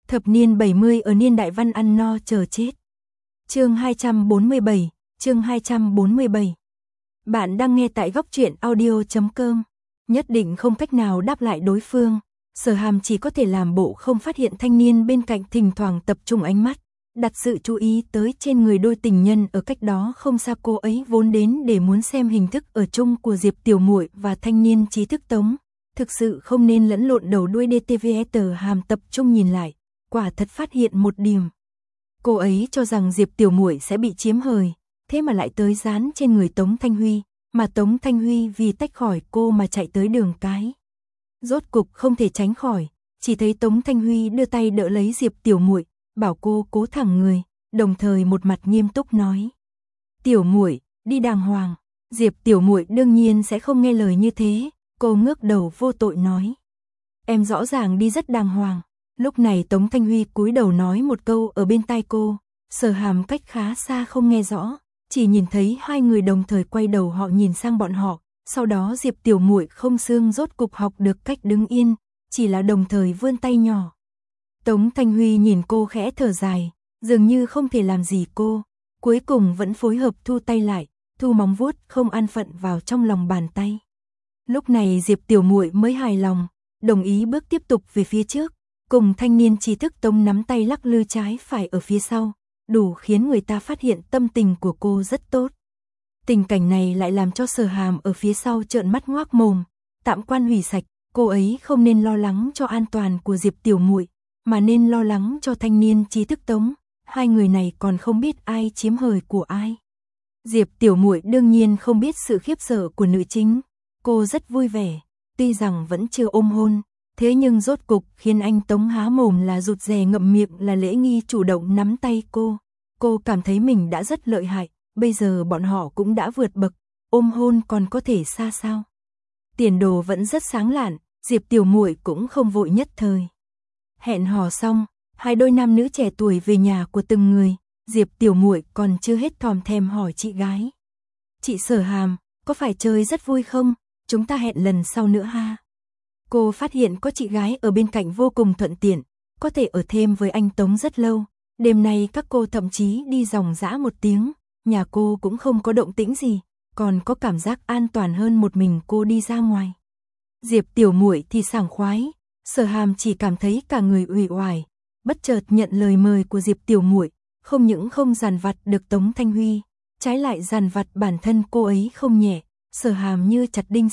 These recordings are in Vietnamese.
Thập niên 70 ở niên đại văn ăn no chờ chết. Chương 247, chương 247. Bạn đang nghe tại góc truyện audio.com. Nhất định không cách nào đáp lại đối phương, Sở Hàm chỉ có thể làm bộ không phát hiện thanh niên bên cạnh thỉnh thoảng tập trung ánh mắt, đặt sự chú ý tới trên người đôi tình nhân ở cách đó không xa. Cô ấy vốn đến để muốn xem hình thức ở chung của Diệp Tiểu Muội và thanh niên trí thức Tống, thực sự không nên lẫn lộn đầu đuôi DTVE. Sở Hàm tập trung nhìn lại, quả thật phát hiện một điểm. Cô ấy cho rằng Diệp Tiểu Muội sẽ bị chiếm hời, thế mà lại tới dán trên người Tống Thanh Huy, mà Tống Thanh Huy vì tách khỏi cô mà chạy tới đường cái. Rốt cục không thể tránh khỏi, chỉ thấy Tống Thanh Huy đưa tay đỡ lấy Diệp Tiểu Muội, bảo cô cố thẳng người, đồng thời một mặt nghiêm túc nói: "Tiểu Muội, đi đàng hoàng." Diệp Tiểu Muội đương nhiên sẽ không nghe lời như thế, cô ngước đầu vô tội nói: "Em rõ ràng đi rất đàng hoàng." Lúc này Tống Thanh Huy cúi đầu nói một câu ở bên tai cô, Sở Hàm cách khá xa không nghe rõ, chỉ nhìn thấy hai người đồng thời quay đầu họ nhìn sang bọn họ, sau đó Diệp Tiểu Muội không xương rốt cục học được cách đứng yên, chỉ là đồng thời vươn tay nhỏ. Tống Thanh Huy nhìn cô khẽ thở dài, dường như không thể làm gì cô, cuối cùng vẫn phối hợp thu tay lại, thu móng vuốt không an phận vào trong lòng bàn tay. Lúc này Diệp Tiểu Muội mới hài lòng, đồng ý bước tiếp tục về phía trước, cùng thanh niên trí thức Tống nắm tay lắc lư trái phải ở phía sau, đủ khiến người ta phát hiện tâm tình của cô rất tốt. Tình cảnh này lại làm cho Sở Hàm ở phía sau trợn mắt ngoác mồm, tạm quan hủy sạch, cô ấy không nên lo lắng cho an toàn của Diệp Tiểu Muội, mà nên lo lắng cho thanh niên trí thức Tống, hai người này còn không biết ai chiếm hời của ai. Diệp Tiểu Muội đương nhiên không biết sự khiếp sợ của nữ chính, cô rất vui vẻ, tuy rằng vẫn chưa ôm hôn, thế nhưng rốt cục khiến anh Tống há mồm là rụt rè ngậm miệng là Lễ Nghi chủ động nắm tay cô cảm thấy mình đã rất lợi hại, bây giờ bọn họ cũng đã vượt bậc, ôm hôn còn có thể xa sao. Tiền đồ vẫn rất sáng lạn, Diệp Tiểu Muội cũng không vội nhất thời. Hẹn hò xong, hai đôi nam nữ trẻ tuổi về nhà của từng người, Diệp Tiểu Muội còn chưa hết thòm thèm hỏi chị gái: "Chị Sở Hàm, có phải chơi rất vui không? Chúng ta hẹn lần sau nữa ha." Cô phát hiện có chị gái ở bên cạnh vô cùng thuận tiện, có thể ở thêm với anh Tống rất lâu. Đêm nay các cô thậm chí đi ròng rã một tiếng, nhà cô cũng không có động tĩnh gì, còn có cảm giác an toàn hơn một mình cô đi ra ngoài. Diệp Tiểu Muội thì sảng khoái, Sở Hàm chỉ cảm thấy cả người uể oải, bất chợt nhận lời mời của Diệp Tiểu Muội, không những không dằn vặt được Tống Thanh Huy, trái lại dằn vặt bản thân cô ấy không nhẹ. Sở Hàm như chặt đinh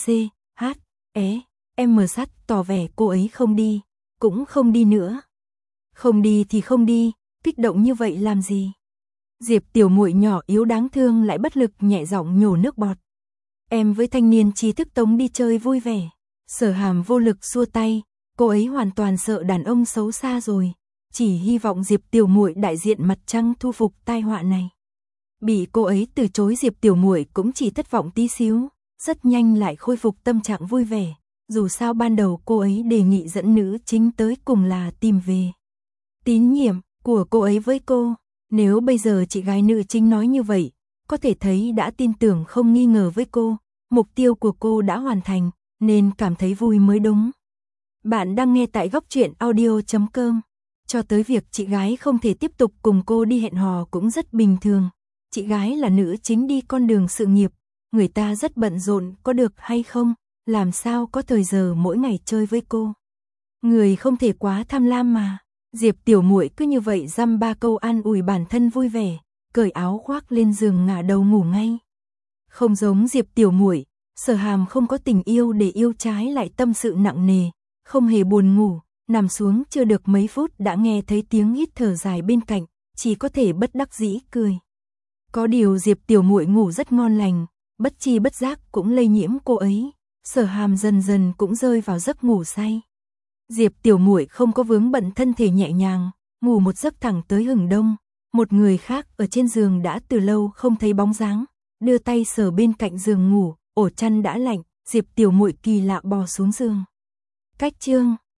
em sắt tỏ vẻ cô ấy không đi, cũng không đi nữa. Không đi thì không đi, kích động như vậy làm gì? Diệp Tiểu Muội nhỏ yếu đáng thương lại bất lực nhẹ giọng nhổ nước bọt. Em với thanh niên trí thức Tống đi chơi vui vẻ. Sở Hàm vô lực xua tay, cô ấy hoàn toàn sợ đàn ông xấu xa rồi, chỉ hy vọng Diệp Tiểu Muội đại diện mặt trăng thu phục tai họa này. Bị cô ấy từ chối, Diệp Tiểu Muội cũng chỉ thất vọng tí xíu, rất nhanh lại khôi phục tâm trạng vui vẻ. Dù sao ban đầu cô ấy đề nghị dẫn nữ chính tới cùng là tìm về tín nhiệm của cô ấy với cô. Nếu bây giờ chị gái nữ chính nói như vậy, có thể thấy đã tin tưởng không nghi ngờ với cô, mục tiêu của cô đã hoàn thành, nên cảm thấy vui mới đúng. Bạn đang nghe tại góc truyện audio.com. Cho tới việc chị gái không thể tiếp tục cùng cô đi hẹn hò cũng rất bình thường. Chị gái là nữ chính đi con đường sự nghiệp, người ta rất bận rộn, có được hay không, làm sao có thời giờ mỗi ngày chơi với cô. Người không thể quá tham lam mà. Diệp Tiểu Muội cứ như vậy dăm ba câu an ủi bản thân vui vẻ, cởi áo khoác lên giường ngả đầu ngủ ngay. Không giống Diệp Tiểu Muội, Sở Hàm không có tình yêu để yêu, trái lại tâm sự nặng nề, không hề buồn ngủ, nằm xuống chưa được mấy phút đã nghe thấy tiếng hít thở dài bên cạnh, chỉ có thể bất đắc dĩ cười. Có điều Diệp Tiểu Muội ngủ rất ngon lành, bất chi bất giác cũng lây nhiễm cô ấy. Sở Hàm dần dần cũng rơi vào giấc ngủ say. Diệp Tiểu Muội không có vướng bận, thân thể nhẹ nhàng, ngủ một giấc thẳng tới hừng đông. Một người khác ở trên giường đã từ lâu không thấy bóng dáng, đưa tay sờ bên cạnh giường ngủ, ổ chăn đã lạnh, Diệp Tiểu Muội kỳ lạ bò xuống giường. Cách chương